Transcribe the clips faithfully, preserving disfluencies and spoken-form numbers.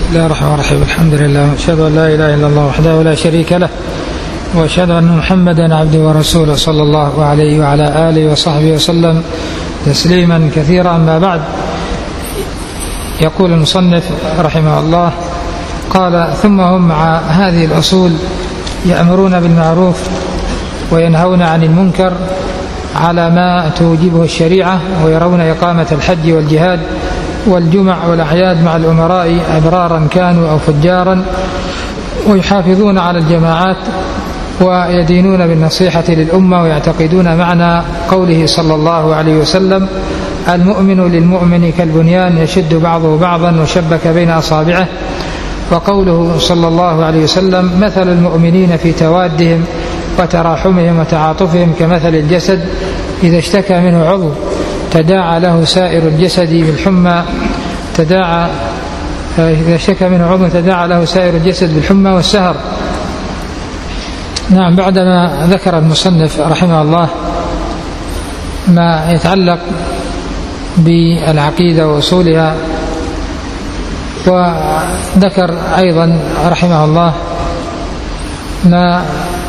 بسم الله الرحمن الرحيم. الحمد لله وأشهد أن لا إله إلا الله وحده لا شريك له، وأشهد أن محمدا عبده ورسوله صلى الله عليه وعلى آله وصحبه وسلم تسليما كثيرا. أما بعد، يقول المصنف رحمه الله قال: ثم هم مع هذه الأصول يأمرون بالمعروف وينهون عن المنكر على ما توجبه الشريعة، ويرون إقامة الحج والجهاد والجمع والأعياد مع الأمراء أبرارا كانوا أو فجارا، ويحافظون على الجماعات ويدينون بالنصيحة للأمة، ويعتقدون معنى قوله صلى الله عليه وسلم: المؤمن للمؤمن كالبنيان يشد بعضه بعضا وشبك بين أصابعه، وقوله صلى الله عليه وسلم: مثل المؤمنين في توادهم وتراحمهم وتعاطفهم كمثل الجسد إذا اشتكى منه عضو تداعى له سائر الجسد بالحمى تداعى إذا اشتكى منه عضو تداعى له سائر الجسد بالحمى والسهر. نعم، بعدما ذكر المصنف رحمه الله ما يتعلق بالعقيدة وأصولها، وذكر أيضا رحمه الله ما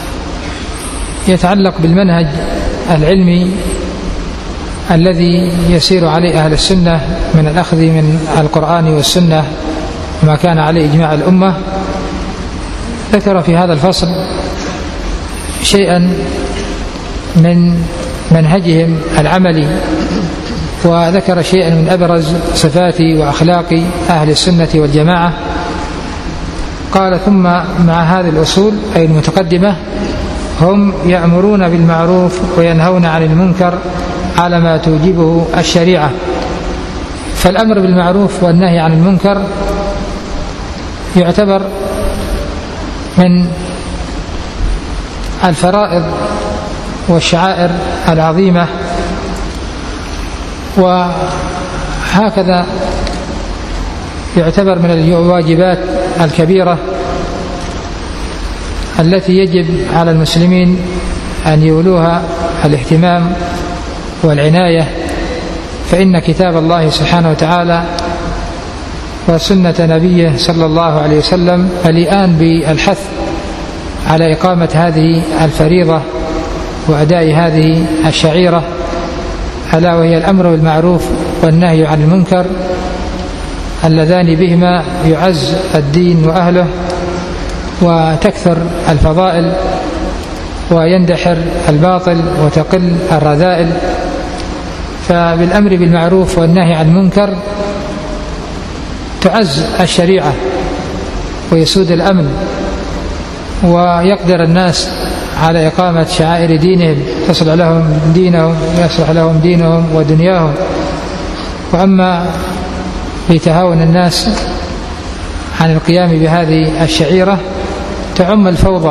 يتعلق بالمنهج العلمي الذي يسير عليه أهل السنة من الأخذ من القرآن والسنة وما كان عليه إجماع الأمة. ذكر في هذا الفصل شيئا من منهجهم العملي، وذكر شيئا من أبرز صفات وأخلاق أهل السنة والجماعة. قال: ثم مع هذه الأصول أي المتقدمة هم يأمرون بالمعروف وينهون عن المنكر على ما توجبه الشريعة. فالأمر بالمعروف والنهي عن المنكر يعتبر من الفرائض والشعائر العظيمة، وهكذا يعتبر من الواجبات الكبيرة التي يجب على المسلمين أن يولوها الاهتمام والعناية، فإن كتاب الله سبحانه وتعالى وسنة نبيه صلى الله عليه وسلم مليئان بالحث على إقامة هذه الفريضة وأداء هذه الشعيرة، ألا وهي الأمر بالمعروف والنهي عن المنكر، اللذان بهما يعز الدين وأهله وتكثر الفضائل ويندحر الباطل وتقل الرذائل. فبالأمر بالمعروف والنهي عن المنكر تعز الشريعة ويسود الأمن، ويقدر الناس على إقامة شعائر دينهم تصلح لهم دينهم يصلح لهم دينهم ودنياهم. وأما بتهاون الناس عن القيام بهذه الشعيرة تعم الفوضى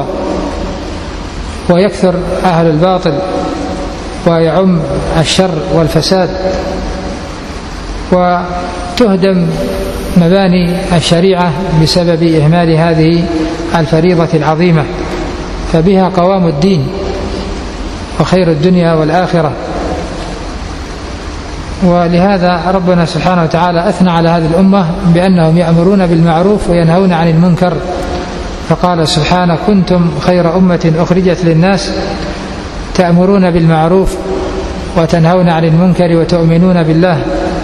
ويكثر أهل الباطل ويعم الشر والفساد، وتهدم مباني الشريعة بسبب إهمال هذه الفريضة العظيمة، فبها قوام الدين وخير الدنيا والآخرة. ولهذا ربنا سبحانه وتعالى أثنى على هذه الأمة بأنهم يأمرون بالمعروف وينهون عن المنكر، فقال سبحانه: كنتم خير أمة أخرجت للناس تأمرون بالمعروف وتنهون عن المنكر وتؤمنون بالله.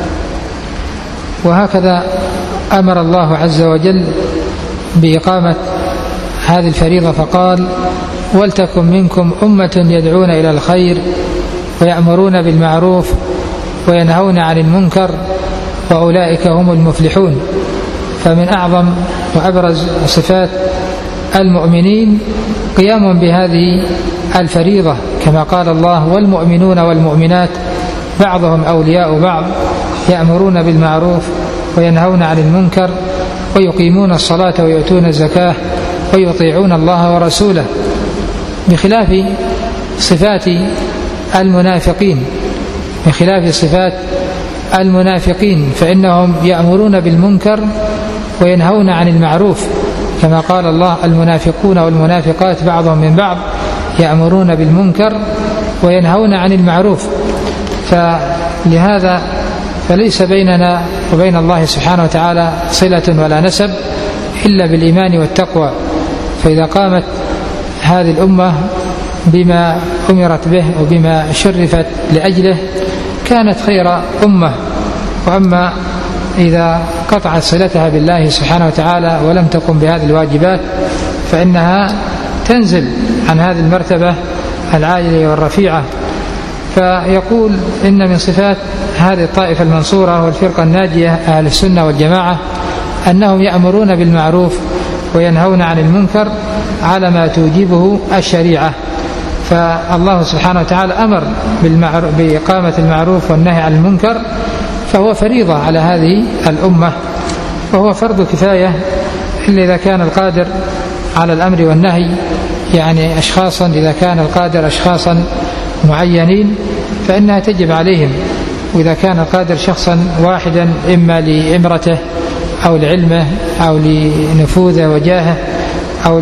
وهكذا أمر الله عز وجل بإقامة هذه الفريضة فقال: ولتكن منكم أمة يدعون إلى الخير ويأمرون بالمعروف وينهون عن المنكر وأولئك هم المفلحون. فمن أعظم وأبرز صفات المؤمنين قيام بهذه الفريضة، كما قال الله: والمؤمنون والمؤمنات بعضهم أولياء بعض يأمرون بالمعروف وينهون عن المنكر ويقيمون الصلاة ويؤتون الزكاة ويطيعون الله ورسوله، بخلاف صفات المنافقين بخلاف صفات المنافقين فإنهم يأمرون بالمنكر وينهون عن المعروف، كما قال الله: المنافقون والمنافقات بعضهم من بعض يأمرون بالمنكر وينهون عن المعروف. فلهذا فليس بيننا وبين الله سبحانه وتعالى صلة ولا نسب إلا بالإيمان والتقوى. فإذا قامت هذه الأمة بما أمرت به وبما شرفت لأجله كانت خير أمة. وأما إذا قطعت صلتها بالله سبحانه وتعالى ولم تقم بهذه الواجبات فإنها تنزل عن هذه المرتبة العالية والرفيعة. فيقول إن من صفات هذه الطائفة المنصورة والفرقة الناجية أهل السنة والجماعة أنهم يأمرون بالمعروف وينهون عن المنكر على ما توجبه الشريعة. فالله سبحانه وتعالى أمر بإقامة المعروف والنهي عن المنكر، فهو فريضة على هذه الأمة، وهو فرض كفاية إلا إذا كان القادر على الأمر والنهي، يعني أشخاصا إذا كان القادر أشخاصا معينين فإنها تجب عليهم، وإذا كان القادر شخصا واحدا إما لإمرته أو لعلمه أو لنفوذه وجاهه أو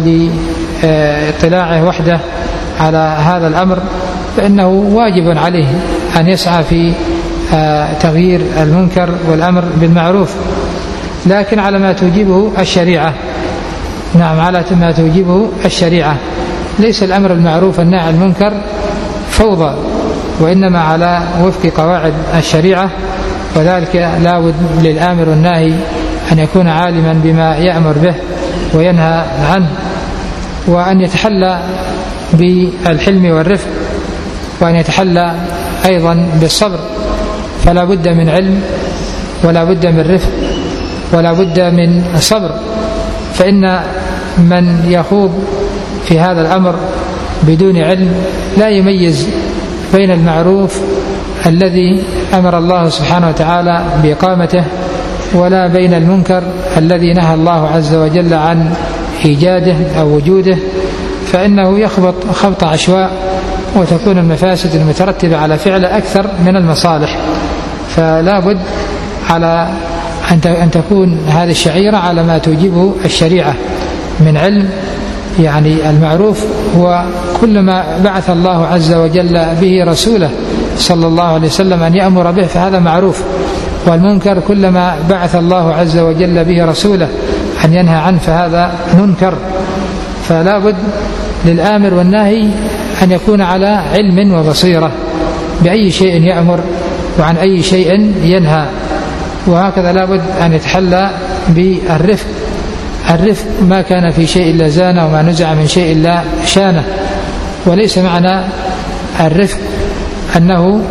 لاطلاعه وحده على هذا الأمر فإنه واجب عليه أن يسعى في تغيير المنكر والأمر بالمعروف، لكن على ما توجبه الشريعة. نعم، على ما توجبه الشريعة، ليس الأمر بالمعروف والنهي عن المنكر فوضى، وإنما على وفق قواعد الشريعة. وذلك لا بد للآمر والناهي أن يكون عالما بما يأمر به وينهى عنه، وأن يتحلى بالحلم والرفق، وأن يتحلى أيضا بالصبر. فلا بد من علم ولا بد من رفق ولا بد من صبر، فإن من يخوض في هذا الأمر بدون علم لا يميز بين المعروف الذي أمر الله سبحانه وتعالى بإقامته ولا بين المنكر الذي نهى الله عز وجل عن إيجاده أو وجوده، فإنه يخبط خبط عشواء وتكون المفاسد المترتبة على فعله أكثر من المصالح. فلا بد على أن تكون هذه الشعيرة على ما توجبه الشريعة من علم، يعني المعروف هو كل ما بعث الله عز وجل به رسوله صلى الله عليه وسلم أن يأمر به فهذا معروف، والمنكر كلما بعث الله عز وجل به رسوله أن ينهى عنه فهذا منكر. فلا بد للآمر والناهي أن يكون على علم وبصيرة بأي شيء يأمر وعن أي شيء ينهى، وهكذا لا بد أن يتحلى بالرفق. الرفق ما كان في شيء إلا زانه وما نزع من شيء إلا شانه، وليس معنى الرفق أنه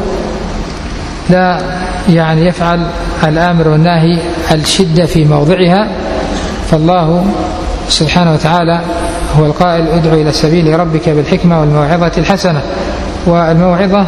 لا يعني يفعل الآمر والناهي الشدة في موضعها. فالله سبحانه وتعالى هو القائل ادعو إلى سبيل ربك بالحكمة والموعظة الحسنة، والموعظة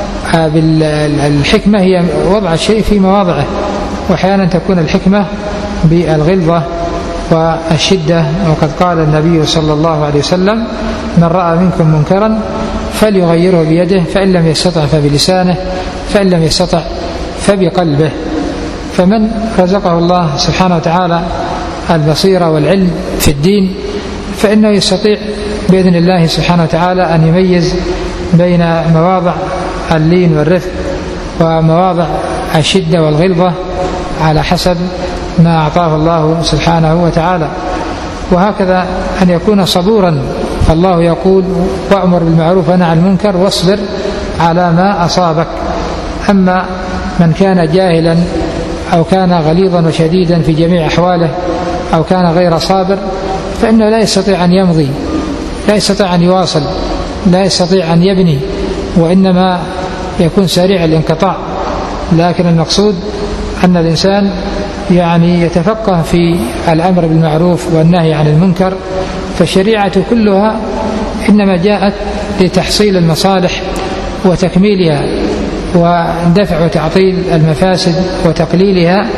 بالحكمة هي وضع الشيء في مواضعه، وأحيانا تكون الحكمة بالغلظة والشدة. وقد قال النبي صلى الله عليه وسلم من رأى منكم منكرا فليغيره بيده فإن لم يستطع فبلسانه فإن لم يستطع فبقلبه. فمن رزقه الله سبحانه وتعالى البصيرة والعلم في الدين فإنه يستطيع بإذن الله سبحانه وتعالى أن يميز بين مواضع اللين والرفق ومواضع الشدة والغلظة على حسب ما أعطاه الله سبحانه وتعالى. وهكذا أن يكون صبورا، فالله يقول وأمر بالمعروف ونهى عن المنكر واصبر على ما أصابك. أما من كان جاهلا أو كان غليظا وشديدا في جميع أحواله أو كان غير صابر فإنه لا يستطيع أن يمضي، لا يستطيع أن يواصل، لا يستطيع أن يبني، وإنما يكون سريع الانقطاع. لكن المقصود أن الإنسان يعني يتفقه في الأمر بالمعروف والنهي عن المنكر، فالشريعة كلها إنما جاءت لتحصيل المصالح وتكميلها ودفع وتعطيل المفاسد وتقليلها.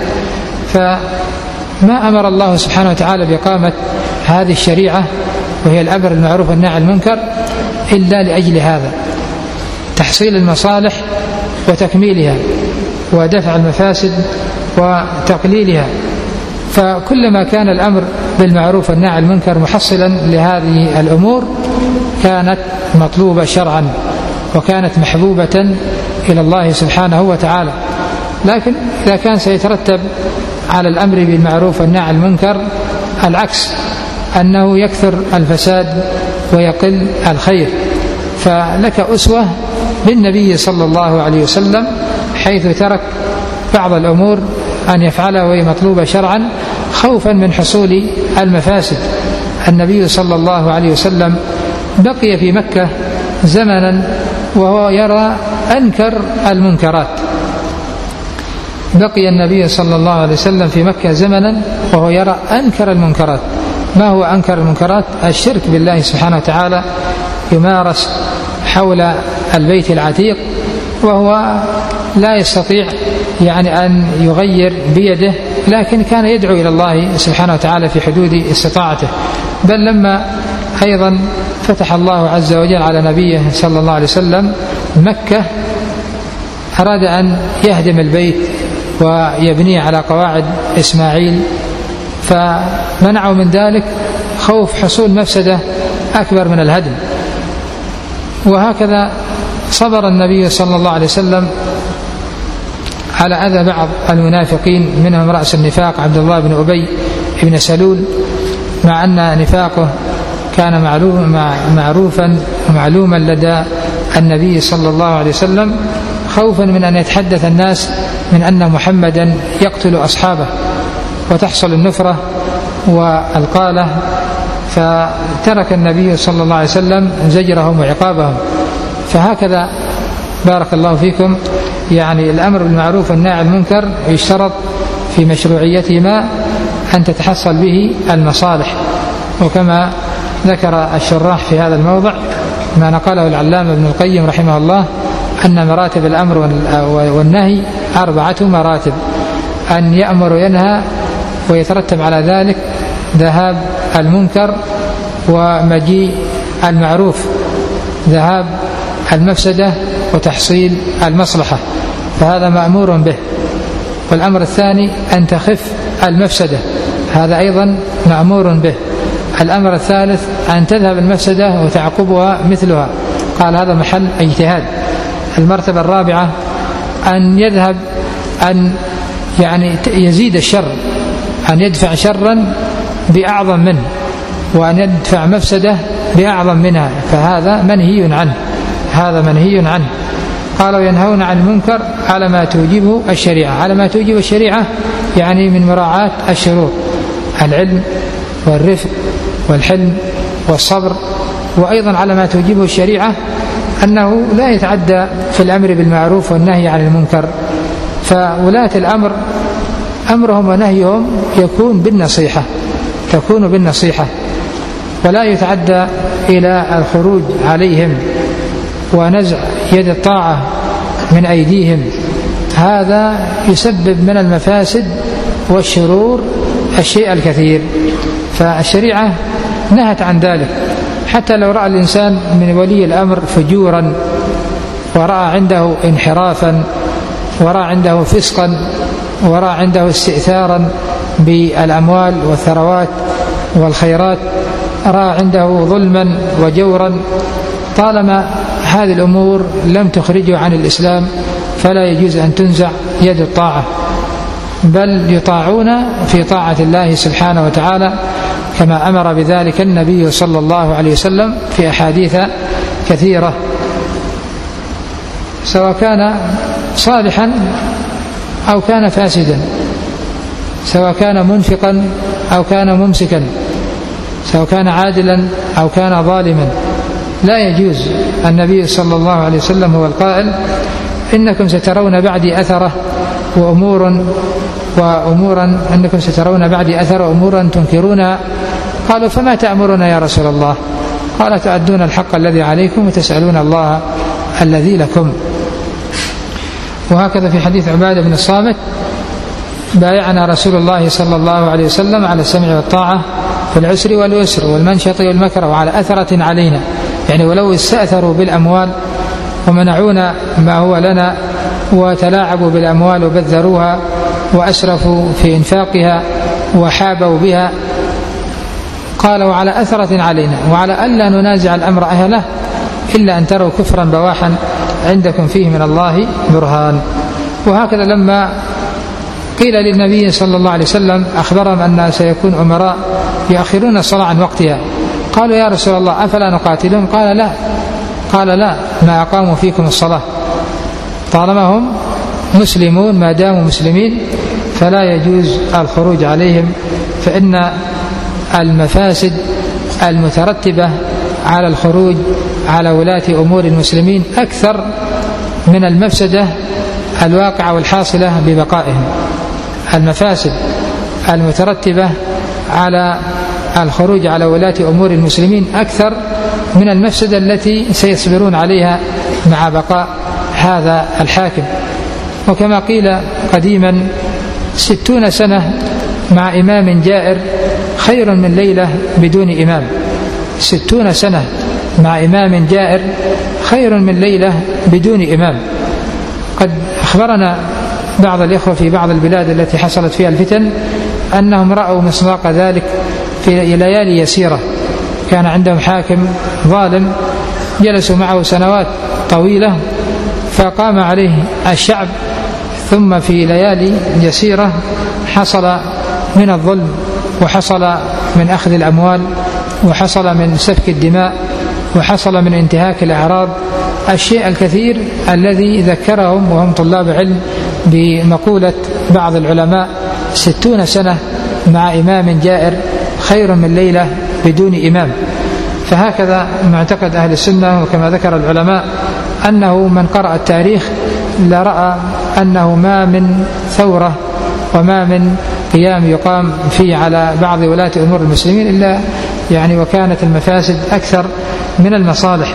فما أمر الله سبحانه وتعالى بإقامة هذه الشريعة وهي الأمر بالمعروف والنهي عن المنكر إلا لأجل هذا، تحصيل المصالح وتكميلها ودفع المفاسد وتقليلها. فكلما كان الأمر بالمعروف والنهي عن المنكر محصلا لهذه الأمور كانت مطلوبة شرعا وكانت محبوبة إلى الله سبحانه وتعالى. لكن إذا كان سيترتب على الأمر بالمعروف والنهي عن المنكر العكس، أنه يكثر الفساد ويقل الخير. فلك أسوة بالنبي صلى الله عليه وسلم حيث ترك بعض الأمور أن يفعلها وهي مطلوبة شرعا خوفا من حصول المفاسد. النبي صلى الله عليه وسلم بقي في مكة زمنا وهو يرى أنكر المنكرات. بقي النبي صلى الله عليه وسلم في مكة زمنا وهو يرى أنكر المنكرات. ما هو أنكر المنكرات؟ الشرك بالله سبحانه وتعالى يمارس حول البيت العتيق، وهو لا يستطيع يعني أن يغير بيده، لكن كان يدعو إلى الله سبحانه وتعالى في حدود استطاعته. بل لما أيضا فتح الله عز وجل على نبيه صلى الله عليه وسلم مكة أراد أن يهدم البيت ويبنيه على قواعد إسماعيل، فمنعوا من ذلك خوف حصول مفسدة أكبر من الهدم. وهكذا صبر النبي صلى الله عليه وسلم على أذى بعض المنافقين، منهم رأس النفاق عبد الله بن أبي بن سلول، مع أن نفاقه كان معروفا ومعلوما لدى النبي صلى الله عليه وسلم، خوفا من أن يتحدث الناس من أن محمدا يقتل أصحابه وتحصل النفرة والقالة، فترك النبي صلى الله عليه وسلم زجرهم وعقابهم. فهكذا بارك الله فيكم يعني الأمر بالمعروف والنهي عن المنكر يشترط في مشروعيتهما أن تتحصل به المصالح. وكما ذكر الشراح في هذا الموضع ما نقله العلامة ابن القيم رحمه الله أن مراتب الأمر والنهي أربعة مراتب: أن يأمر وينهى ويترتب على ذلك ذهاب المنكر ومجيء المعروف، ذهاب المفسدة وتحصيل المصلحة، فهذا مأمور به. والأمر الثاني أن تخف المفسدة، هذا أيضا مأمور به. الأمر الثالث أن تذهب المفسدة وتعقبها مثلها، قال هذا محل اجتهاد. المرتبة الرابعة أن يذهب أن يعني يزيد الشر، أن يدفع شرا بأعظم منه، وأن يدفع مفسدة بأعظم منها، فهذا منهي عنه، هذا منهي عنه. قالوا ينهون عن المنكر على ما توجبه الشريعة. على ما توجبه الشريعة يعني من مراعاة الشروط: العلم والرفق والحلم والصبر. وأيضا على ما توجبه الشريعة أنه لا يتعدى في الأمر بالمعروف والنهي عن المنكر، فولاة الأمر أمرهم ونهيهم يكون بالنصيحة، تكون بالنصيحة، ولا يتعدى إلى الخروج عليهم ونزع يد الطاعة من أيديهم. هذا يسبب من المفاسد والشرور الشيء الكثير، فالشريعة نهت عن ذلك. حتى لو رأى الإنسان من ولي الأمر فجورا، ورأى عنده انحرافا، ورأى عنده فسقا، ورأى عنده استئثارا بالأموال والثروات والخيرات، رأى عنده ظلما وجورا، طالما هذه الأمور لم تخرجه عن الإسلام فلا يجوز أن تنزع يد الطاعة، بل يطاعون في طاعة الله سبحانه وتعالى كما أمر بذلك النبي صلى الله عليه وسلم في أحاديث كثيرة، سواء كان صالحا أو كان فاسدا، سواء كان منفقا أو كان ممسكا، سواء كان عادلا أو كان ظالما، لا يجوز. النبي صلى الله عليه وسلم هو القائل: إنكم سترون بعدي أثرة وأمور وأمورا أنكم سترون بعدي أثر وأمورا تنكرونها. قالوا: فما تأمرنا يا رسول الله؟ قال: تؤدون الحق الذي عليكم وتسألون الله الذي لكم. وهكذا في حديث عبادة بن الصامت: بايعنا رسول الله صلى الله عليه وسلم على السمع والطاعة في العسر واليسر والمنشط والمكر وعلى أثرة علينا، يعني ولو استأثروا بالأموال ومنعونا ما هو لنا وتلاعبوا بالأموال وبذروها وأسرفوا في إنفاقها وحابوا بها، قال: وعلى أثرة علينا، وعلى ألا ننازع الأمر أهله إلا أن تروا كفرا بواحا عندكم فيه من الله برهان. وهكذا لما قيل للنبي صلى الله عليه وسلم أخبرهم أن سيكون أمراء يؤخرون الصلاة عن وقتها، قالوا يا رسول الله أفلا نقاتلهم؟ قال لا قال لا ما أقاموا فيكم الصلاة، طالما هم مسلمون ما داموا مسلمين فلا يجوز الخروج عليهم، فإن المفاسد المترتبة على الخروج على ولاة أمور المسلمين أكثر من المفسدة الواقعة والحاصلة ببقائهم. المفاسد المترتبة على الخروج على ولاة أمور المسلمين أكثر من المفسدة التي سيصبرون عليها مع بقاء هذا الحاكم. وكما قيل قديما ستون سنة مع إمام جائر خير من ليلة بدون إمام. ستون سنة مع إمام جائر خير من ليلة بدون إمام. قد أخبرنا بعض الإخوة في بعض البلاد التي حصلت فيها الفتن أنهم رأوا مصداق ذلك في ليالي يسيرة، كان عندهم حاكم ظالم جلسوا معه سنوات طويلة فقام عليه الشعب، ثم في ليالي يسيرة حصل من الظلم وحصل من أخذ الأموال وحصل من سفك الدماء وحصل من انتهاك الأعراض، الشيء الكثير الذي ذكرهم وهم طلاب علم بمقولة بعض العلماء ستون سنة مع إمام جائر خير من ليلة بدون إمام. فهكذا معتقد أهل السنة، وكما ذكر العلماء أنه من قرأ التاريخ لرأى أنه ما من ثورة وما من قيام يقام فيه على بعض ولاة أمور المسلمين إلا يعني وكانت المفاسد أكثر من المصالح.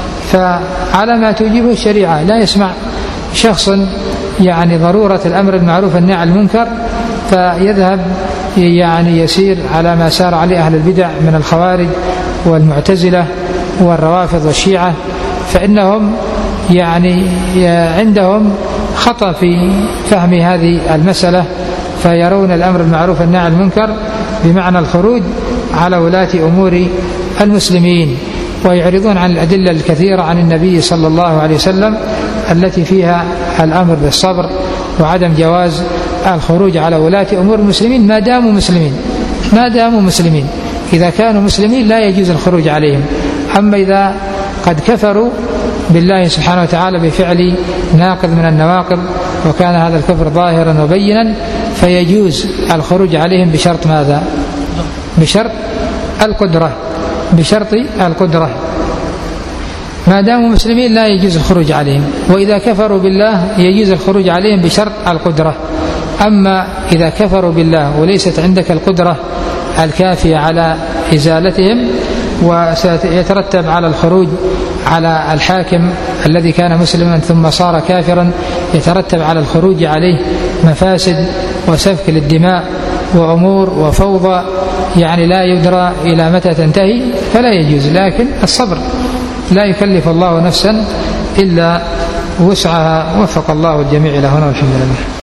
فعلى ما توجبه الشريعة لا يسمع شخص يعني ضرورة الأمر المعروف والنهي عن المنكر فيذهب يعني يسير على ما سار عليه أهل البدع من الخوارج والمعتزلة والروافض والشيعة، فإنهم يعني عندهم خطأ في فهم هذه المسألة، فيرون الأمر المعروف والنهي عن المنكر بمعنى الخروج على ولاة أمور المسلمين، ويعرضون عن الأدلة الكثيرة عن النبي صلى الله عليه وسلم التي فيها الأمر بالصبر وعدم جواز الخروج على ولاة أمور المسلمين ما داموا مسلمين ما داموا مسلمين إذا كانوا مسلمين لا يجوز الخروج عليهم. أما إذا قد كفروا بالله سبحانه وتعالى بفعل ناقض من النواقض وكان هذا الكفر ظاهرا وبينا فيجوز الخروج عليهم بشرط ماذا؟ بشرط القدرة بشرط القدرة ما داموا مسلمين لا يجوز الخروج عليهم، وإذا كفروا بالله يجوز الخروج عليهم بشرط القدرة. أما إذا كفروا بالله وليست عندك القدرة الكافية على إزالتهم وسيترتب على الخروج على الحاكم الذي كان مسلما ثم صار كافرا يترتب على الخروج عليه مفاسد وسفك للدماء وأمور وفوضى يعني لا يدرى إلى متى تنتهي فلا يجوز. لكن الصبر لا يكلف الله نفسا إلا وسعها. وفق الله الجميع إلى هنا والحمد لله.